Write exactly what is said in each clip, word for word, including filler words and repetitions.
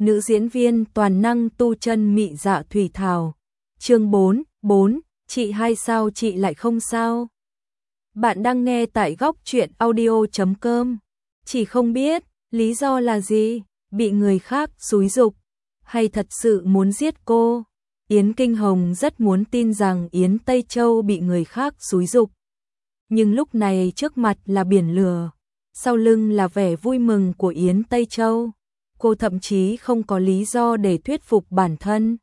nữ diễn viên toàn năng tu chân mị dạ thủy thảo. Chương bốn, bốn, chị hai sao chị lại không sao? Bạn đang nghe tại góc truyện audio chấm com. Chỉ không biết, lý do là gì? Bị người khác xúi giục, hay thật sự muốn giết cô? Yến Kinh Hồng rất muốn tin rằng Yến Tây Châu bị người khác xúi giục. Nhưng lúc này trước mặt là biển lửa, sau lưng là vẻ vui mừng của Yến Tây Châu. Cô thậm chí không có lý do để thuyết phục bản thân.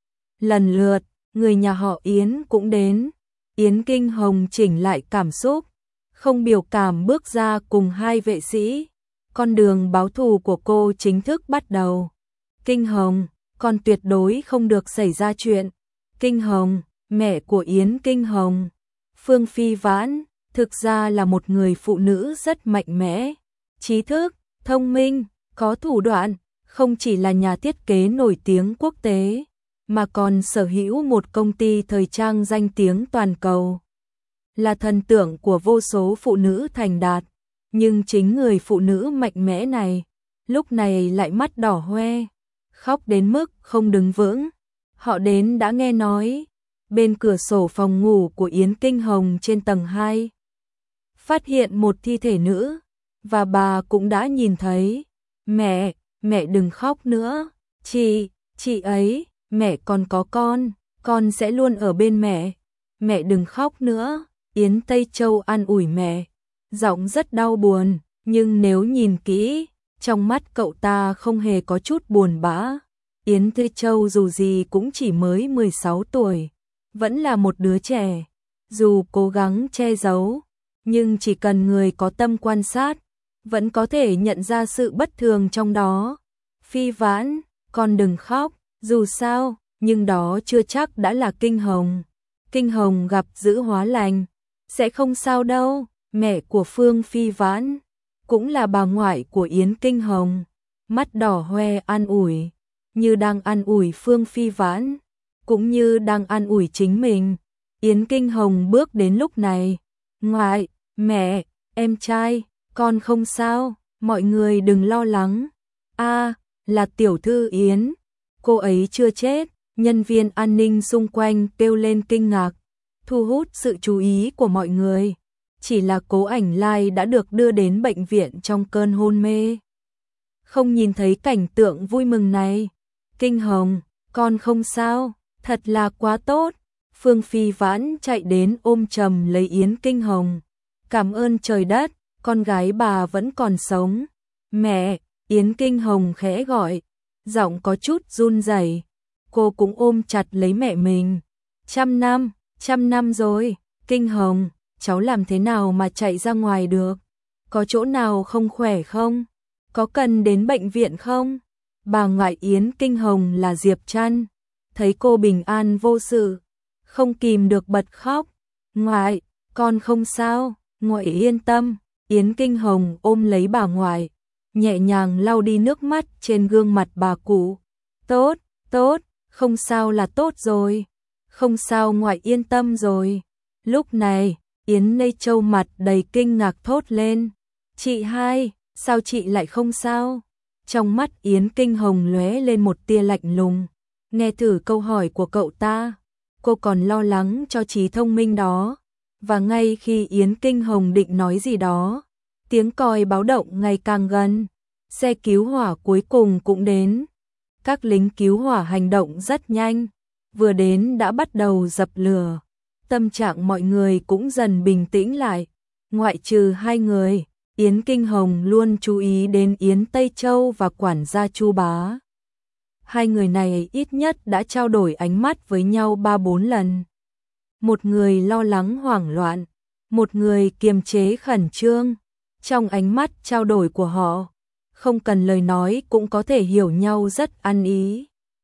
Lần lượt, người nhà họ Yến cũng đến. Yến Kinh Hồng chỉnh lại cảm xúc, không biểu cảm bước ra cùng hai vệ sĩ. Con đường báo thù của cô chính thức bắt đầu. Kinh Hồng, con tuyệt đối không được xảy ra chuyện. Kinh Hồng, mẹ của Yến Kinh Hồng, Phương Phi Vãn, thực ra là một người phụ nữ rất mạnh mẽ, trí thức, thông minh, có thủ đoạn, không chỉ là nhà thiết kế nổi tiếng quốc tế, mà còn sở hữu một công ty thời trang danh tiếng toàn cầu. Là thần tượng của vô số phụ nữ thành đạt, nhưng chính người phụ nữ mạnh mẽ này, lúc này lại mắt đỏ hoe, khóc đến mức không đứng vững. Họ đến đã nghe nói, bên cửa sổ phòng ngủ của Yến Kinh Hồng trên tầng hai, phát hiện một thi thể nữ, và bà cũng đã nhìn thấy. Mẹ, mẹ đừng khóc nữa, chị, chị ấy, mẹ còn có con, con sẽ luôn ở bên mẹ, mẹ đừng khóc nữa. Yến Tây Châu an ủi mẹ, giọng rất đau buồn, nhưng nếu nhìn kỹ, trong mắt cậu ta không hề có chút buồn bã. Yến Tây Châu dù gì cũng chỉ mới mười sáu tuổi, vẫn là một đứa trẻ, dù cố gắng che giấu, nhưng chỉ cần người có tâm quan sát, vẫn có thể nhận ra sự bất thường trong đó. Phi Vãn, con đừng khóc, dù sao, nhưng đó chưa chắc đã là Kinh Hồng. Kinh Hồng gặp dữ hóa lành, sẽ không sao đâu. Mẹ của Phương Phi Vãn, cũng là bà ngoại của Yến Kinh Hồng, mắt đỏ hoe an ủi, như đang an ủi Phương Phi Vãn, cũng như đang an ủi chính mình. Yến Kinh Hồng bước đến lúc này, ngoại, mẹ, em trai, con không sao, mọi người đừng lo lắng. A, là tiểu thư Yến, cô ấy chưa chết. Nhân viên an ninh xung quanh kêu lên kinh ngạc, thu hút sự chú ý của mọi người. Chỉ là Cố Ảnh Lai đã được đưa đến bệnh viện trong cơn hôn mê, không nhìn thấy cảnh tượng vui mừng này. Kinh Hồng, con không sao, thật là quá tốt. Phương Phi Vãn chạy đến ôm chầm lấy Yến Kinh Hồng, cảm ơn trời đất, con gái bà vẫn còn sống. Mẹ, Yến Kinh Hồng khẽ gọi, giọng có chút run rẩy. Cô cũng ôm chặt lấy mẹ mình. Trăm năm, trăm năm rồi. Kinh Hồng, cháu làm thế nào mà chạy ra ngoài được? Có chỗ nào không khỏe không? Có cần đến bệnh viện không? Bà ngoại Yến Kinh Hồng là Diệp Trăn, thấy cô bình an vô sự, không kìm được bật khóc. Ngoại, con không sao, ngoại yên tâm. Yến Kinh Hồng ôm lấy bà ngoại, nhẹ nhàng lau đi nước mắt trên gương mặt bà cụ. Tốt, tốt, không sao là tốt rồi. Không sao, ngoại yên tâm rồi. Lúc này, Yến Tây Châu mặt đầy kinh ngạc thốt lên. Chị hai, sao chị lại không sao? Trong mắt Yến Kinh Hồng lóe lên một tia lạnh lùng. Nghe thử câu hỏi của cậu ta, cô còn lo lắng cho trí thông minh đó. Và ngay khi Yến Kinh Hồng định nói gì đó, tiếng còi báo động ngày càng gần. Xe cứu hỏa cuối cùng cũng đến. Các lính cứu hỏa hành động rất nhanh, vừa đến đã bắt đầu dập lửa. Tâm trạng mọi người cũng dần bình tĩnh lại, ngoại trừ hai người. Yến Kinh Hồng luôn chú ý đến Yến Tây Châu và quản gia Chu Bá. Hai người này ít nhất đã trao đổi ánh mắt với nhau ba bốn lần. Một người lo lắng hoảng loạn, một người kiềm chế khẩn trương. Trong ánh mắt trao đổi của họ, không cần lời nói cũng có thể hiểu nhau rất ăn ý.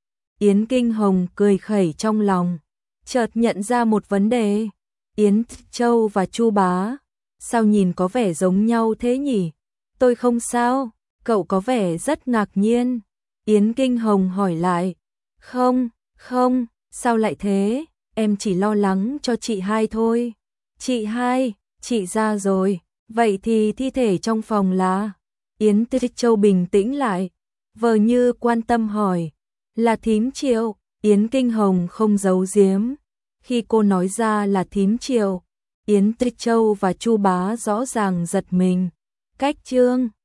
Yến Kinh Hồng cười khẩy trong lòng, chợt nhận ra một vấn đề. Yến Châu và Chu Bá, sao nhìn có vẻ giống nhau thế nhỉ? Tôi không sao, cậu có vẻ rất ngạc nhiên. Yến Kinh Hồng hỏi lại. Không, không, sao lại thế? Em chỉ lo lắng cho chị hai thôi. Chị hai, chị ra rồi, vậy thì thi thể trong phòng là? Yến Châu bình tĩnh lại, vờ như quan tâm hỏi, là thím Triệu. Yến Kinh Hồng không giấu giếm, khi cô nói ra là thím Triệu, Yến Tích Châu và Chu Bá rõ ràng giật mình. Cách Trương